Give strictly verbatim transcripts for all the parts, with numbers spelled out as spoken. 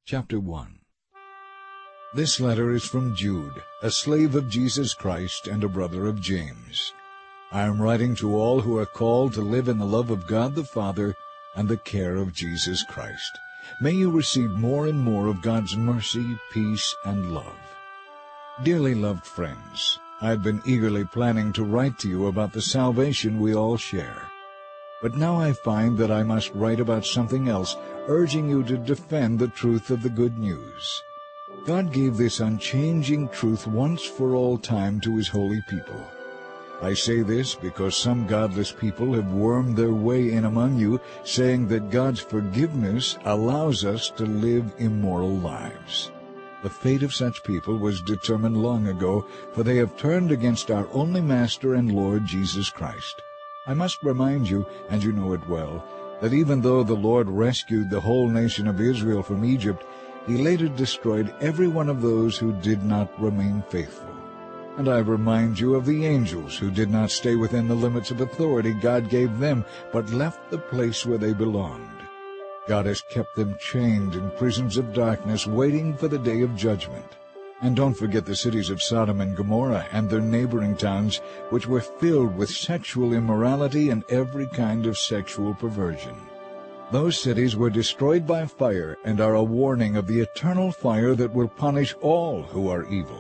Chapter one. This letter is from Jude, a slave of Jesus Christ and a brother of James. I am writing to all who are called to live in the love of God the Father and the care of Jesus Christ. May you receive more and more of God's mercy, peace, and love. Dearly loved friends, I have been eagerly planning to write to you about the salvation we all share. But now I find that I must write about something else, urging you to defend the truth of the good news. God gave this unchanging truth once for all time to His holy people. I say this because some godless people have wormed their way in among you, saying that God's forgiveness allows us to live immoral lives. The fate of such people was determined long ago, for they have turned against our only Master and Lord Jesus Christ. I must remind you, and you know it well, that even though the Lord rescued the whole nation of Israel from Egypt, He later destroyed every one of those who did not remain faithful. And I remind you of the angels who did not stay within the limits of authority God gave them, but left the place where they belonged. God has kept them chained in prisons of darkness, waiting for the day of judgment. And don't forget the cities of Sodom and Gomorrah and their neighboring towns, which were filled with sexual immorality and every kind of sexual perversion. Those cities were destroyed by fire and are a warning of the eternal fire that will punish all who are evil.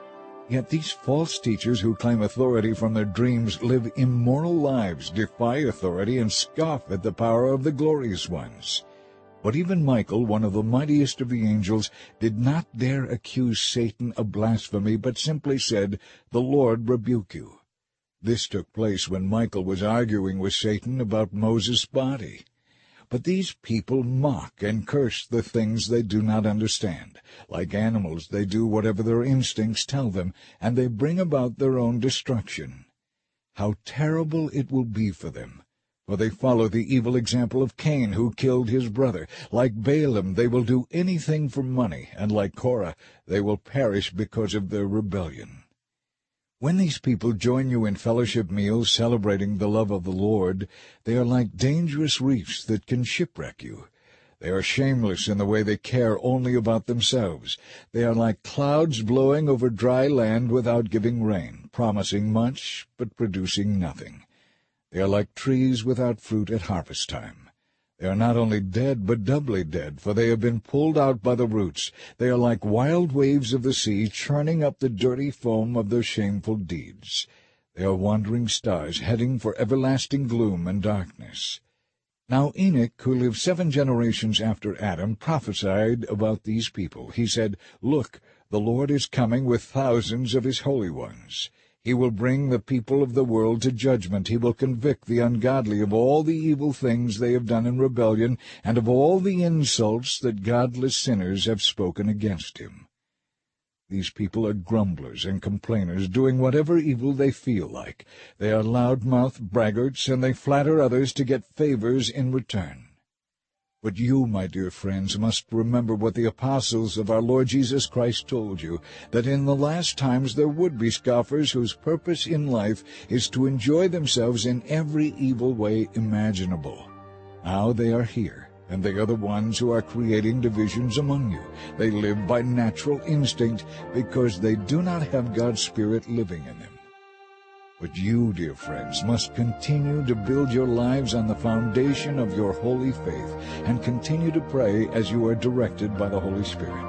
Yet these false teachers who claim authority from their dreams live immoral lives, defy authority, and scoff at the power of the glorious ones. But even Michael, one of the mightiest of the angels, did not dare accuse Satan of blasphemy, but simply said, "The Lord rebuke you." This took place when Michael was arguing with Satan about Moses' body. But these people mock and curse the things they do not understand. Like animals, they do whatever their instincts tell them, and they bring about their own destruction. How terrible it will be for them! For they follow the evil example of Cain, who killed his brother. Like Balaam, they will do anything for money, and like Korah, they will perish because of their rebellion. When these people join you in fellowship meals celebrating the love of the Lord, they are like dangerous reefs that can shipwreck you. They are shameless in the way they care only about themselves. They are like clouds blowing over dry land without giving rain, promising much but producing nothing. They are like trees without fruit at harvest time. They are not only dead, but doubly dead, for they have been pulled out by the roots. They are like wild waves of the sea, churning up the dirty foam of their shameful deeds. They are wandering stars, heading for everlasting gloom and darkness. Now Enoch, who lived seven generations after Adam, prophesied about these people. He said, "Look, the Lord is coming with thousands of His holy ones. He will bring the people of the world to judgment. He will convict the ungodly of all the evil things they have done in rebellion, and of all the insults that godless sinners have spoken against Him." These people are grumblers and complainers, doing whatever evil they feel like. They are loud-mouthed braggarts, and they flatter others to get favors in return. But you, my dear friends, must remember what the apostles of our Lord Jesus Christ told you, that in the last times there would be scoffers whose purpose in life is to enjoy themselves in every evil way imaginable. Now they are here, and they are the ones who are creating divisions among you. They live by natural instinct because they do not have God's Spirit living in them. But you, dear friends, must continue to build your lives on the foundation of your holy faith and continue to pray as you are directed by the Holy Spirit.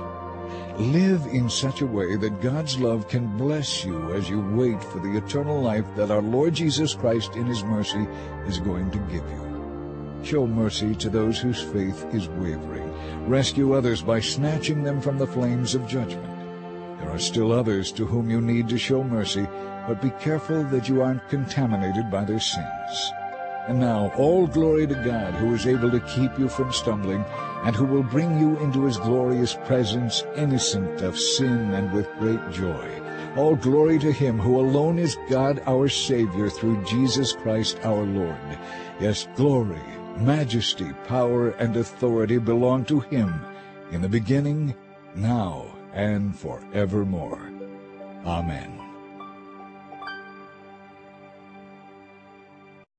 Live in such a way that God's love can bless you as you wait for the eternal life that our Lord Jesus Christ in His mercy is going to give you. Show mercy to those whose faith is wavering. Rescue others by snatching them from the flames of judgment. There are still others to whom you need to show mercy, but be careful that you aren't contaminated by their sins. And now, all glory to God, who is able to keep you from stumbling, and who will bring you into His glorious presence, innocent of sin and with great joy. All glory to Him who alone is God our Savior through Jesus Christ our Lord. Yes, glory, majesty, power, and authority belong to Him, in the beginning, now, and forevermore. Amen.